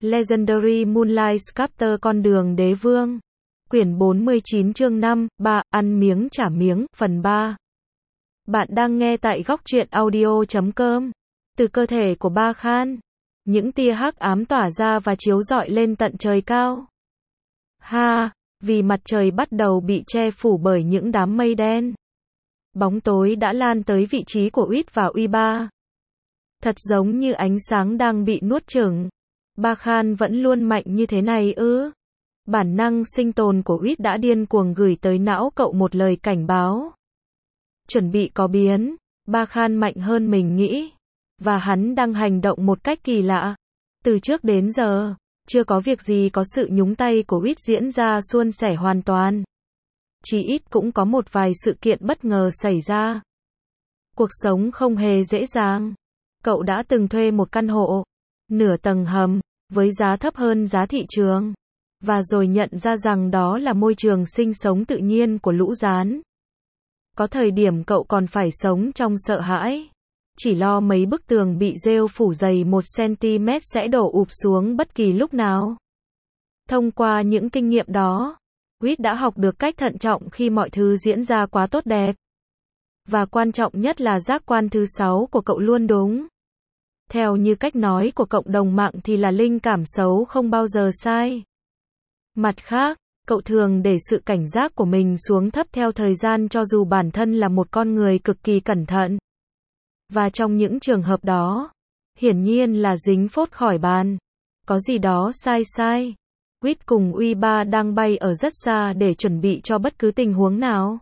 Legendary Moonlight Sculptor Con đường đế vương. Quyển 49 chương 5, 3, ăn miếng trả miếng, phần 3. Bạn đang nghe tại góc truyện audio.com. Từ cơ thể của Ba Khan, những tia hắc ám tỏa ra và chiếu rọi lên tận trời cao. Vì mặt trời bắt đầu bị che phủ bởi những đám mây đen. Bóng tối đã lan tới vị trí của Uyết và Uy Ba. Thật giống như ánh sáng đang bị nuốt chửng. Ba Khan vẫn luôn mạnh như thế này ư? Bản năng sinh tồn của Uyết đã điên cuồng gửi tới não cậu một lời cảnh báo. Chuẩn bị có biến, Ba Khan mạnh hơn mình nghĩ. Và hắn đang hành động một cách kỳ lạ. Từ trước đến giờ, chưa có việc gì có sự nhúng tay của Uyết diễn ra suôn sẻ hoàn toàn. Chỉ ít cũng có một vài sự kiện bất ngờ xảy ra. Cuộc sống không hề dễ dàng. Cậu đã từng thuê một căn hộ, nửa tầng hầm, với giá thấp hơn giá thị trường. Và rồi nhận ra rằng đó là môi trường sinh sống tự nhiên của lũ gián. Có thời điểm cậu còn phải sống trong sợ hãi. Chỉ lo mấy bức tường bị rêu phủ dày 1 cm sẽ đổ ụp xuống bất kỳ lúc nào. Thông qua những kinh nghiệm đó, Uyết đã học được cách thận trọng khi mọi thứ diễn ra quá tốt đẹp. Và quan trọng nhất là giác quan thứ 6 của cậu luôn đúng. Theo như cách nói của cộng đồng mạng thì là linh cảm xấu không bao giờ sai. Mặt khác, cậu thường để sự cảnh giác của mình xuống thấp theo thời gian cho dù bản thân là một con người cực kỳ cẩn thận. Và trong những trường hợp đó, hiển nhiên là dính phốt khỏi bàn. Có gì đó sai. Uyết cùng Uy Ba đang bay ở rất xa để chuẩn bị cho bất cứ tình huống nào.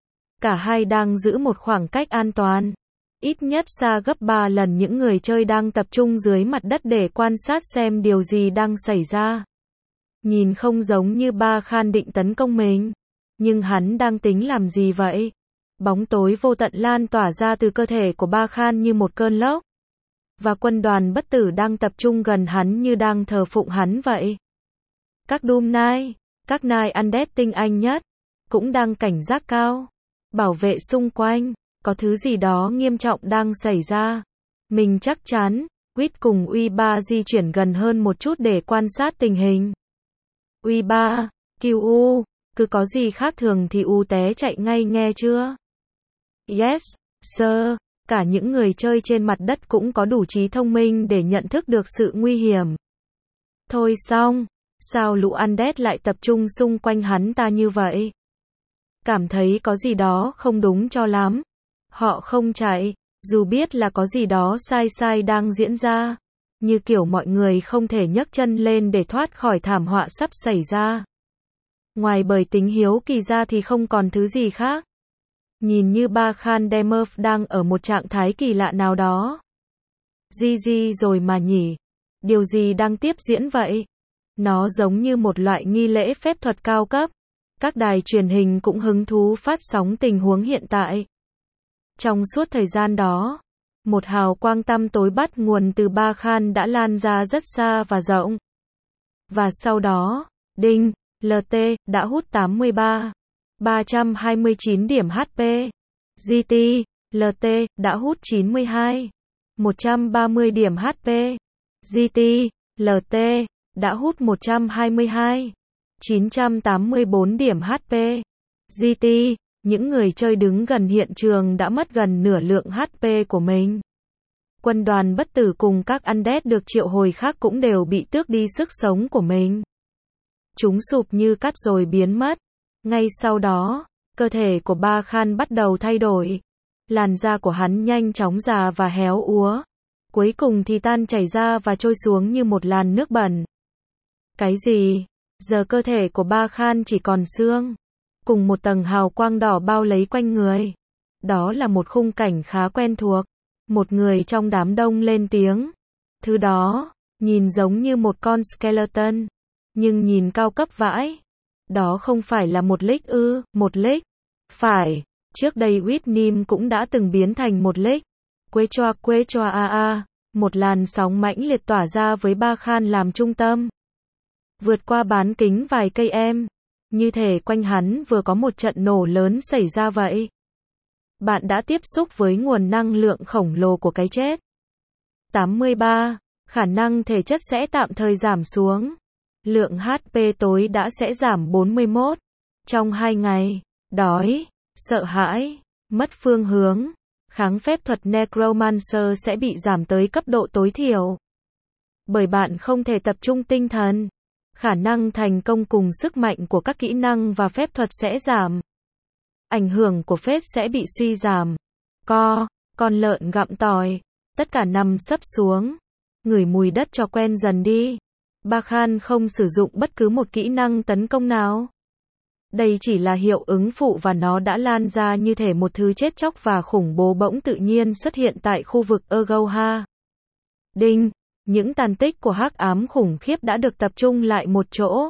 Cả hai đang giữ một khoảng cách an toàn. Ít nhất xa gấp 3 lần những người chơi đang tập trung dưới mặt đất để quan sát xem điều gì đang xảy ra. Nhìn không giống như Ba Khan định tấn công mình. Nhưng hắn đang tính làm gì vậy? Bóng tối vô tận lan tỏa ra từ cơ thể của Ba Khan như một cơn lốc. Và quân đoàn bất tử đang tập trung gần hắn như đang thờ phụng hắn vậy. Các Doom Knight, các Knight Undead tinh anh nhất, cũng đang cảnh giác cao. Bảo vệ xung quanh, có thứ gì đó nghiêm trọng đang xảy ra. Mình chắc chắn, Uyết cùng Uy Ba di chuyển gần hơn một chút để quan sát tình hình. Uy Ba, QU, cứ có gì khác thường thì U té chạy ngay nghe chưa? Yes, sir. Cả những người chơi trên mặt đất cũng có đủ trí thông minh để nhận thức được sự nguy hiểm. Thôi xong, sao lũ Undead lại tập trung xung quanh hắn ta như vậy? Cảm thấy có gì đó không đúng cho lắm. Họ không chạy, dù biết là có gì đó sai đang diễn ra. Như kiểu mọi người không thể nhấc chân lên để thoát khỏi thảm họa sắp xảy ra. Ngoài bởi tính hiếu kỳ ra thì không còn thứ gì khác. Nhìn như Ba Khan Demurf đang ở một trạng thái kỳ lạ nào đó. Gì rồi mà nhỉ? Điều gì đang tiếp diễn vậy? Nó giống như một loại nghi lễ phép thuật cao cấp. Các đài truyền hình cũng hứng thú phát sóng tình huống hiện tại. Trong suốt thời gian đó, một hào quang tăm tối bắt nguồn từ Ba Khan đã lan ra rất xa và rộng. Và sau đó, đinh, LT, đã hút 329 điểm HP. GT, LT, đã hút 130 điểm HP. GT, LT, đã hút 984 điểm HP. GT, những người chơi đứng gần hiện trường đã mất gần nửa lượng HP của mình. Quân đoàn bất tử cùng các Undead được triệu hồi khác cũng đều bị tước đi sức sống của mình. Chúng sụp như cát rồi biến mất. Ngay sau đó, cơ thể của Ba Khan bắt đầu thay đổi. Làn da của hắn nhanh chóng già và héo úa. Cuối cùng thì tan chảy ra và trôi xuống như một làn nước bẩn. Cái gì? Giờ cơ thể của Ba Khan chỉ còn xương. Cùng một tầng hào quang đỏ bao lấy quanh người. Đó là một khung cảnh khá quen thuộc. Một người trong đám đông lên tiếng. Thứ đó, nhìn giống như một con skeleton. Nhưng nhìn cao cấp vãi. Đó không phải là một lick ư? Một lick? Phải, trước đây Whitnim cũng đã từng biến thành một lick. Quê choa a. Một làn sóng mãnh liệt tỏa ra với Ba Khan làm trung tâm. Vượt qua bán kính vài cây em. Như thể quanh hắn vừa có một trận nổ lớn xảy ra vậy. Bạn đã tiếp xúc với nguồn năng lượng khổng lồ của cái chết. 83. khả năng thể chất sẽ tạm thời giảm xuống. Lượng HP tối đã sẽ giảm 41. Trong 2 ngày, đói, sợ hãi, mất phương hướng, kháng phép thuật Necromancer sẽ bị giảm tới cấp độ tối thiểu. Bởi bạn không thể tập trung tinh thần, khả năng thành công cùng sức mạnh của các kỹ năng và phép thuật sẽ giảm. Ảnh hưởng của phết sẽ bị suy giảm. Con lợn gặm tỏi, tất cả nằm sấp xuống, ngửi mùi đất cho quen dần đi. Bakhan không sử dụng bất cứ một kỹ năng tấn công nào. Đây chỉ là hiệu ứng phụ và nó đã lan ra như thể một thứ chết chóc và khủng bố bỗng tự nhiên xuất hiện tại khu vực Ergauha. Đinh, những tàn tích của hắc ám khủng khiếp đã được tập trung lại một chỗ.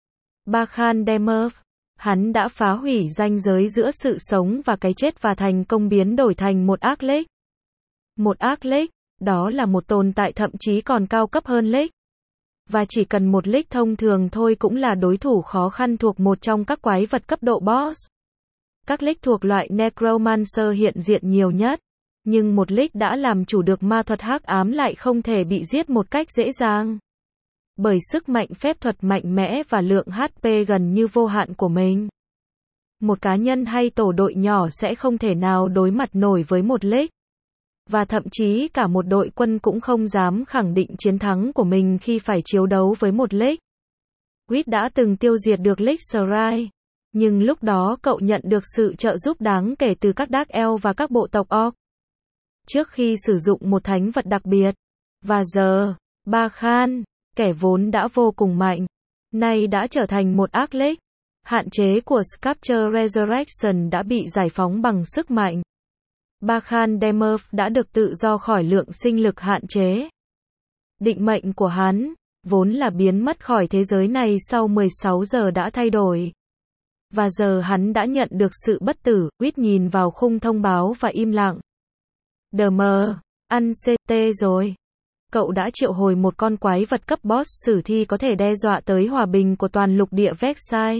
Bakhan Demurf, hắn đã phá hủy ranh giới giữa sự sống và cái chết và thành công biến đổi thành một ác lích. Một ác lích, đó là một tồn tại thậm chí còn cao cấp hơn lích. Và chỉ cần một lích thông thường thôi cũng là đối thủ khó khăn thuộc một trong các quái vật cấp độ boss. Các lích thuộc loại Necromancer hiện diện nhiều nhất, nhưng một lích đã làm chủ được ma thuật hắc ám lại không thể bị giết một cách dễ dàng. Bởi sức mạnh phép thuật mạnh mẽ và lượng HP gần như vô hạn của mình. Một cá nhân hay tổ đội nhỏ sẽ không thể nào đối mặt nổi với một lích. Và thậm chí cả một đội quân cũng không dám khẳng định chiến thắng của mình khi phải chiến đấu với một lích. Quýt đã từng tiêu diệt được lích Srai, nhưng lúc đó cậu nhận được sự trợ giúp đáng kể từ các Dark Elf và các bộ tộc Orc. Trước khi sử dụng một thánh vật đặc biệt. Và giờ, Bakhan, kẻ vốn đã vô cùng mạnh, nay đã trở thành một ác lích. Hạn chế của Sculpture Resurrection đã bị giải phóng bằng sức mạnh. Bakhan Demurf đã được tự do khỏi lượng sinh lực hạn chế. Định mệnh của hắn, vốn là biến mất khỏi thế giới này sau 16 giờ đã thay đổi. Và giờ hắn đã nhận được sự bất tử. Quýt nhìn vào khung thông báo và im lặng. Ăn CT rồi. Cậu đã triệu hồi một con quái vật cấp boss sử thi có thể đe dọa tới hòa bình của toàn lục địa Vexai.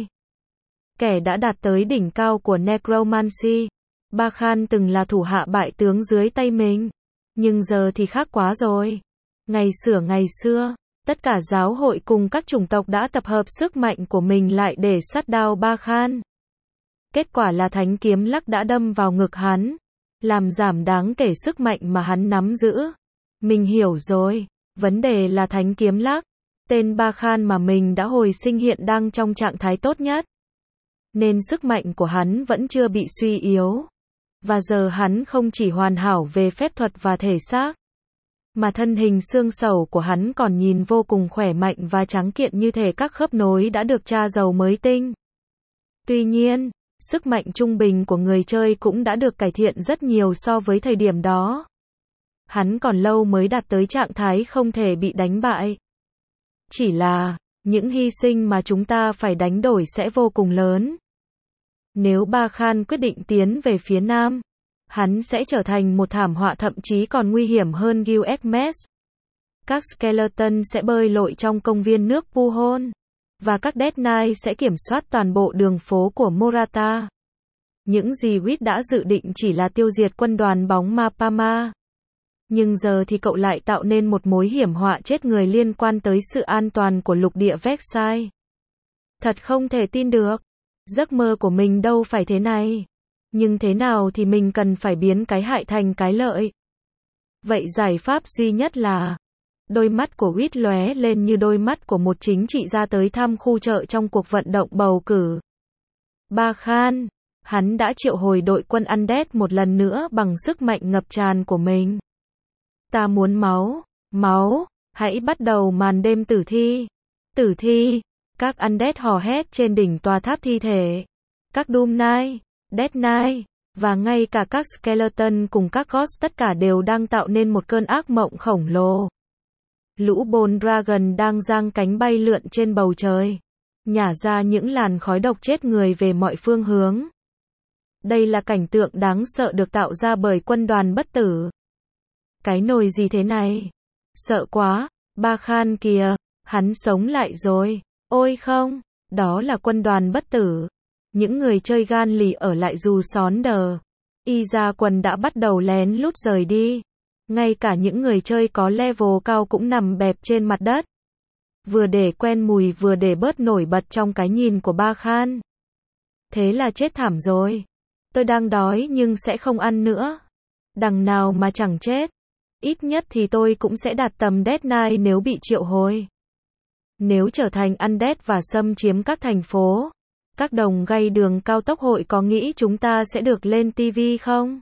Kẻ đã đạt tới đỉnh cao của Necromancy. Bakhan từng là thủ hạ bại tướng dưới tay mình. Nhưng giờ thì khác quá rồi. Ngày xưa, tất cả giáo hội cùng các chủng tộc đã tập hợp sức mạnh của mình lại để sát đao Bakhan. Kết quả là thánh kiếm lắc đã đâm vào ngực hắn, làm giảm đáng kể sức mạnh mà hắn nắm giữ. Mình hiểu rồi, vấn đề là thánh kiếm lắc. Tên Bakhan mà mình đã hồi sinh hiện đang trong trạng thái tốt nhất. Nên sức mạnh của hắn vẫn chưa bị suy yếu. Và giờ hắn không chỉ hoàn hảo về phép thuật và thể xác, mà thân hình xương sầu của hắn còn nhìn vô cùng khỏe mạnh và trắng kiện như thể các khớp nối đã được tra dầu mới tinh. Tuy nhiên, sức mạnh trung bình của người chơi cũng đã được cải thiện rất nhiều so với thời điểm đó. Hắn còn lâu mới đạt tới trạng thái không thể bị đánh bại. Chỉ là, những hy sinh mà chúng ta phải đánh đổi sẽ vô cùng lớn. Nếu Bakhan quyết định tiến về phía nam, hắn sẽ trở thành một thảm họa thậm chí còn nguy hiểm hơn Gilgamesh. Các skeleton sẽ bơi lội trong công viên nước Puhon, và các Death Knight sẽ kiểm soát toàn bộ đường phố của Morata. Những gì Quýt đã dự định chỉ là tiêu diệt quân đoàn bóng ma Pama. Nhưng giờ thì cậu lại tạo nên một mối hiểm họa chết người liên quan tới sự an toàn của lục địa Vexai. Thật không thể tin được. Giấc mơ của mình đâu phải thế này. Nhưng thế nào thì mình cần phải biến cái hại thành cái lợi. Vậy giải pháp duy nhất là... Đôi mắt của Quýt lóe lên như đôi mắt của một chính trị gia tới thăm khu chợ trong cuộc vận động bầu cử. Bakhan, hắn đã triệu hồi đội quân Undead một lần nữa bằng sức mạnh ngập tràn của mình. Ta muốn máu, hãy bắt đầu màn đêm tử thi, các Undead hò hét trên đỉnh tòa tháp thi thể, các Doom Knight, Death Knight, và ngay cả các Skeleton cùng các Ghost tất cả đều đang tạo nên một cơn ác mộng khổng lồ. Lũ Bone Dragon đang giang cánh bay lượn trên bầu trời, nhả ra những làn khói độc chết người về mọi phương hướng. Đây là cảnh tượng đáng sợ được tạo ra bởi quân đoàn bất tử. Cái nồi gì thế này? Sợ quá, Bakhan kìa, hắn sống lại rồi. Ôi không, đó là quân đoàn bất tử. Những người chơi gan lì ở lại dù xón đờ. Y ra quần đã bắt đầu lén lút rời đi. Ngay cả những người chơi có level cao cũng nằm bẹp trên mặt đất. Vừa để quen mùi vừa để bớt nổi bật trong cái nhìn của Ba Khan. Thế là chết thảm rồi. Tôi đang đói nhưng sẽ không ăn nữa. Đằng nào mà chẳng chết. Ít nhất thì tôi cũng sẽ đạt tầm Death Knight nếu bị triệu hồi. Nếu trở thành undead và xâm chiếm các thành phố, các đồng gay đường cao tốc hội có nghĩ chúng ta sẽ được lên TV không?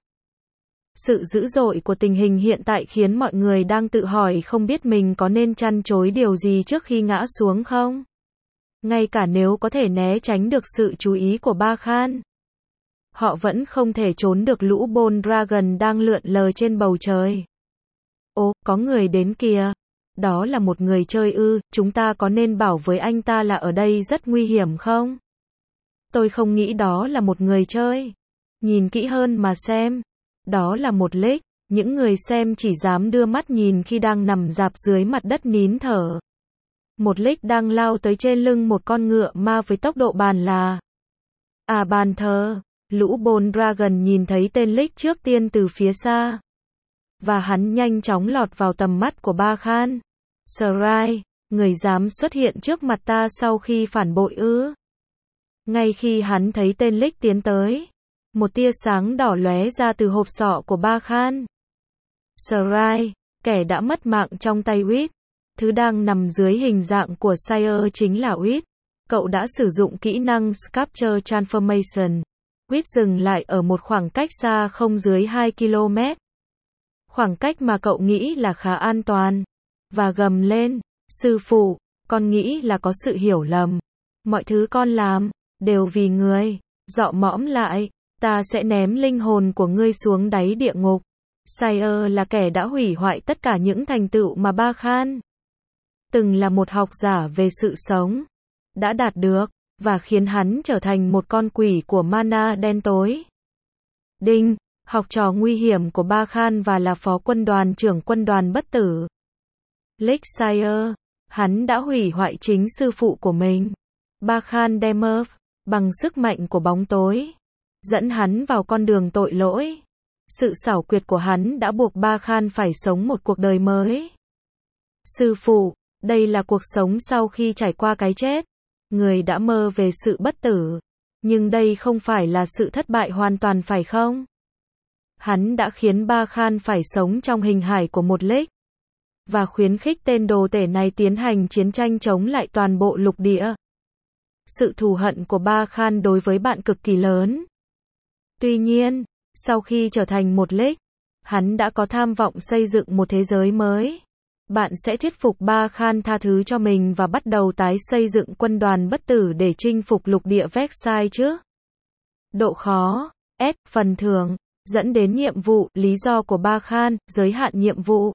Sự dữ dội của tình hình hiện tại khiến mọi người đang tự hỏi không biết mình có nên chăn chối điều gì trước khi ngã xuống không? Ngay cả nếu có thể né tránh được sự chú ý của Ba Khan, họ vẫn không thể trốn được lũ Bone Dragon đang lượn lờ trên bầu trời. Ồ, có người đến kìa. Đó là một người chơi ư, chúng ta có nên bảo với anh ta là ở đây rất nguy hiểm không? Tôi không nghĩ đó là một người chơi. Nhìn kỹ hơn mà xem. Đó là một Lich, những người xem chỉ dám đưa mắt nhìn khi đang nằm rạp dưới mặt đất nín thở. Một Lich đang lao tới trên lưng một con ngựa ma với tốc độ bàn là. À bàn thờ, lũ Bone Dragon nhìn thấy tên Lich trước tiên từ phía xa. Và hắn nhanh chóng lọt vào tầm mắt của Ba Khan. Srai, người dám xuất hiện trước mặt ta sau khi phản bội ư? Ngay khi hắn thấy tên Lich tiến tới, một tia sáng đỏ lóe ra từ hộp sọ của Ba Khan. Srai, kẻ đã mất mạng trong tay Wit. Thứ đang nằm dưới hình dạng của Sire chính là Wit. Cậu đã sử dụng kỹ năng Sculpture Transformation. Wit dừng lại ở một khoảng cách xa không dưới 2 km. Khoảng cách mà cậu nghĩ là khá an toàn. Và gầm lên, sư phụ, con nghĩ là có sự hiểu lầm. Mọi thứ con làm, đều vì người. Dọ mõm lại, ta sẽ ném linh hồn của ngươi xuống đáy địa ngục. Sire là kẻ đã hủy hoại tất cả những thành tựu mà Ba Khan từng là một học giả về sự sống đã đạt được, và khiến hắn trở thành một con quỷ của mana đen tối. Đinh, học trò nguy hiểm của Ba Khan và là phó quân đoàn trưởng quân đoàn bất tử. Lich Sire, hắn đã hủy hoại chính sư phụ của mình, Ba Khan Demerv, bằng sức mạnh của bóng tối, dẫn hắn vào con đường tội lỗi. Sự xảo quyệt của hắn đã buộc Ba Khan phải sống một cuộc đời mới. Sư phụ, đây là cuộc sống sau khi trải qua cái chết. Người đã mơ về sự bất tử. Nhưng đây không phải là sự thất bại hoàn toàn phải không? Hắn đã khiến Ba Khan phải sống trong hình hài của một Lich. Và khuyến khích tên đồ tể này tiến hành chiến tranh chống lại toàn bộ lục địa. Sự thù hận của Ba Khan đối với bạn cực kỳ lớn. Tuy nhiên, sau khi trở thành một Lich, hắn đã có tham vọng xây dựng một thế giới mới. Bạn sẽ thuyết phục Ba Khan tha thứ cho mình và bắt đầu tái xây dựng quân đoàn bất tử để chinh phục lục địa Vexai chứ? Độ khó, S, phần thưởng, dẫn đến nhiệm vụ, lý do của Ba Khan, giới hạn nhiệm vụ.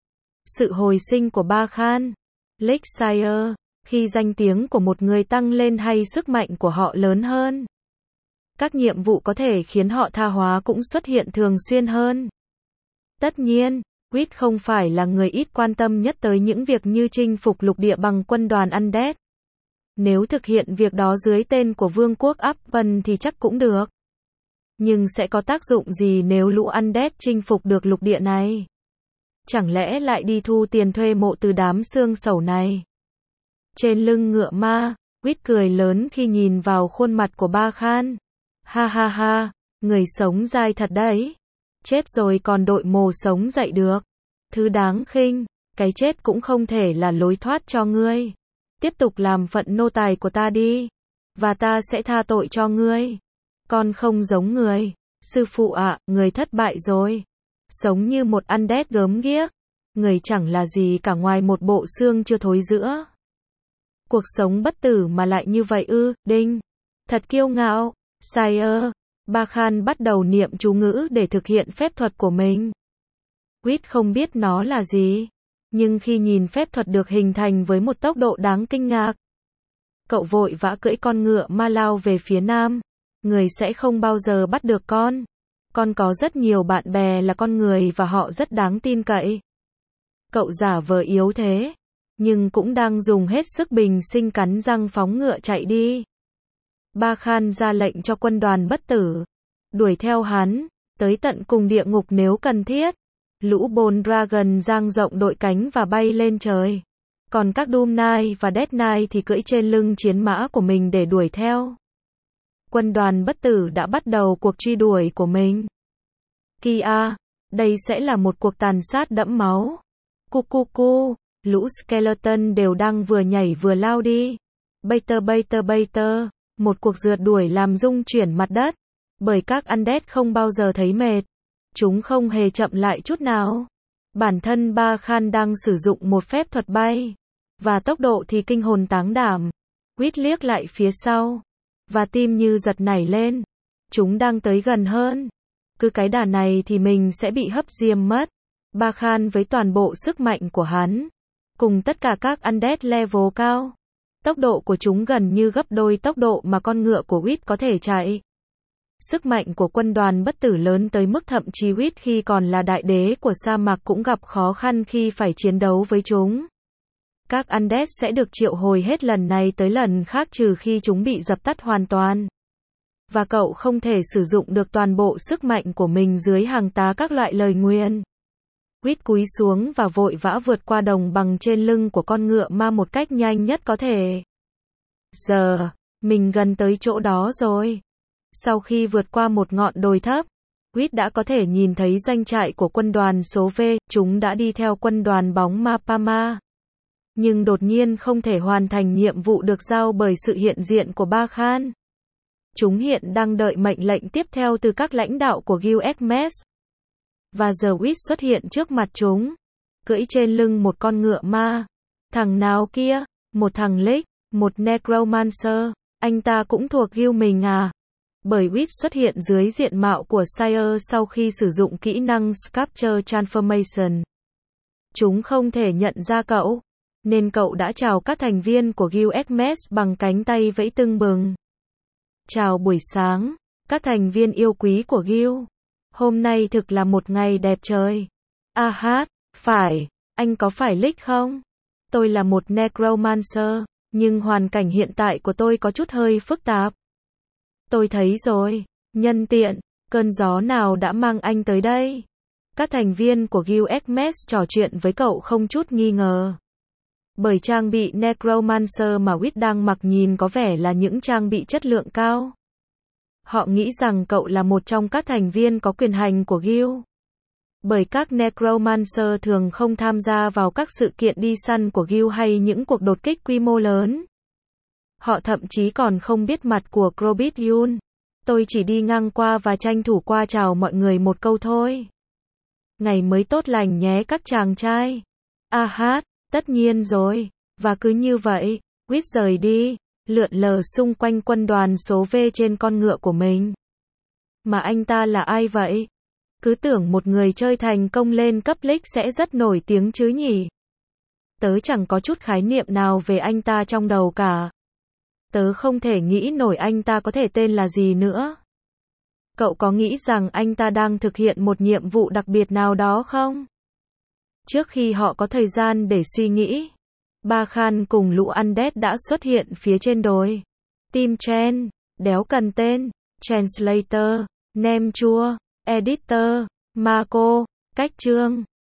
Sự hồi sinh của Ba Khan. Lich Sire, khi danh tiếng của một người tăng lên hay sức mạnh của họ lớn hơn, các nhiệm vụ có thể khiến họ tha hóa cũng xuất hiện thường xuyên hơn. Tất nhiên, Wit không phải là người ít quan tâm nhất tới những việc như chinh phục lục địa bằng quân đoàn Undead. Nếu thực hiện việc đó dưới tên của Vương quốc Appen thì chắc cũng được. Nhưng sẽ có tác dụng gì nếu lũ Undead chinh phục được lục địa này? Chẳng lẽ lại đi thu tiền thuê mộ từ đám xương sẩu này? Trên lưng ngựa ma, Wit cười lớn khi nhìn vào khuôn mặt của Ba Khan. Ha ha ha, người sống dai thật đấy. Chết rồi còn đội mồ sống dậy được. Thứ đáng khinh, cái chết cũng không thể là lối thoát cho ngươi. Tiếp tục làm phận nô tài của ta đi. Và ta sẽ tha tội cho ngươi. Con không giống người. Sư phụ ạ, người thất bại rồi. Sống như một undead gớm ghiếc. Người chẳng là gì cả ngoài một bộ xương chưa thối rữa. Cuộc sống bất tử mà lại như vậy ư, đinh. Thật kiêu ngạo. Sire. Ba Khan bắt đầu niệm chú ngữ để thực hiện phép thuật của mình. Wit không biết nó là gì. Nhưng khi nhìn phép thuật được hình thành với một tốc độ đáng kinh ngạc, cậu vội vã cưỡi con ngựa ma lao về phía nam. Người sẽ không bao giờ bắt được con. Con có rất nhiều bạn bè là con người và họ rất đáng tin cậy. Cậu giả vờ yếu thế, nhưng cũng đang dùng hết sức bình sinh cắn răng phóng ngựa chạy đi. Ba Khan ra lệnh cho quân đoàn bất tử đuổi theo hắn, tới tận cùng địa ngục nếu cần thiết. Lũ Bone Dragon dang rộng đội cánh và bay lên trời. Còn các Doom Knight và Death Knight thì cưỡi trên lưng chiến mã của mình để đuổi theo. Quân đoàn bất tử đã bắt đầu cuộc truy đuổi của mình. Kia, đây sẽ là một cuộc tàn sát đẫm máu. Cu, lũ skeleton đều đang vừa nhảy vừa lao đi. Bater, một cuộc rượt đuổi làm rung chuyển mặt đất. Bởi các undead không bao giờ thấy mệt. Chúng không hề chậm lại chút nào. Bản thân Ba Khan đang sử dụng một phép thuật bay. Và tốc độ thì kinh hồn táng đảm. Quýt liếc lại phía sau. Và tim như giật nảy lên. Chúng đang tới gần hơn. Cứ cái đà này thì mình sẽ bị hấp diêm mất. Ba Khan với toàn bộ sức mạnh của hắn. Cùng tất cả các undead level cao. Tốc độ của chúng gần như gấp đôi tốc độ mà con ngựa của Quýt có thể chạy. Sức mạnh của quân đoàn bất tử lớn tới mức thậm chí Quýt khi còn là đại đế của sa mạc cũng gặp khó khăn khi phải chiến đấu với chúng. Các undead sẽ được triệu hồi hết lần này tới lần khác trừ khi chúng bị dập tắt hoàn toàn. Và cậu không thể sử dụng được toàn bộ sức mạnh của mình dưới hàng tá các loại lời nguyền. Quýt cúi xuống và vội vã vượt qua đồng bằng trên lưng của con ngựa ma một cách nhanh nhất có thể. Giờ, mình gần tới chỗ đó rồi. Sau khi vượt qua một ngọn đồi thấp, Quýt đã có thể nhìn thấy doanh trại của quân đoàn số V, chúng đã đi theo quân đoàn bóng ma Pama. Nhưng đột nhiên không thể hoàn thành nhiệm vụ được giao bởi sự hiện diện của Ba Khan. Chúng hiện đang đợi mệnh lệnh tiếp theo từ các lãnh đạo của Guild Hermes. Và giờ Quýt xuất hiện trước mặt chúng, cưỡi trên lưng một con ngựa ma. Thằng nào kia? Một thằng Lich, một Necromancer, anh ta cũng thuộc Guild mình à? Bởi Quýt xuất hiện dưới diện mạo của Sire sau khi sử dụng kỹ năng Sculpture Transformation. Chúng không thể nhận ra cậu, nên cậu đã chào các thành viên của Guild Hermes bằng cánh tay vẫy tưng bừng. Chào buổi sáng, các thành viên yêu quý của Guild. Hôm nay thực là một ngày đẹp trời. Phải, anh có phải Lich không? Tôi là một Necromancer, nhưng hoàn cảnh hiện tại của tôi có chút hơi phức tạp. Tôi thấy rồi, nhân tiện, cơn gió nào đã mang anh tới đây? Các thành viên của Guild Hermes trò chuyện với cậu không chút nghi ngờ. Bởi trang bị Necromancer mà Quýt đang mặc nhìn có vẻ là những trang bị chất lượng cao. Họ nghĩ rằng cậu là một trong các thành viên có quyền hành của Guild. Bởi các Necromancer thường không tham gia vào các sự kiện đi săn của Guild hay những cuộc đột kích quy mô lớn. Họ thậm chí còn không biết mặt của Crobit Yun. Tôi chỉ đi ngang qua và tranh thủ qua chào mọi người một câu thôi. Ngày mới tốt lành nhé các chàng trai. Tất nhiên rồi. Và cứ như vậy, Quýt rời đi, lượn lờ xung quanh quân đoàn số V trên con ngựa của mình. Mà anh ta là ai vậy? Cứ tưởng một người chơi thành công lên cấp Lich sẽ rất nổi tiếng chứ nhỉ? Tớ chẳng có chút khái niệm nào về anh ta trong đầu cả. Tớ không thể nghĩ nổi anh ta có thể tên là gì nữa. Cậu có nghĩ rằng anh ta đang thực hiện một nhiệm vụ đặc biệt nào đó không? Trước khi họ có thời gian để suy nghĩ, Ba Khan cùng lũ undead đã xuất hiện phía trên đồi. Team Chen, đéo cần tên, Translator, Nem Chua, Editor, Marco, Cách Chương.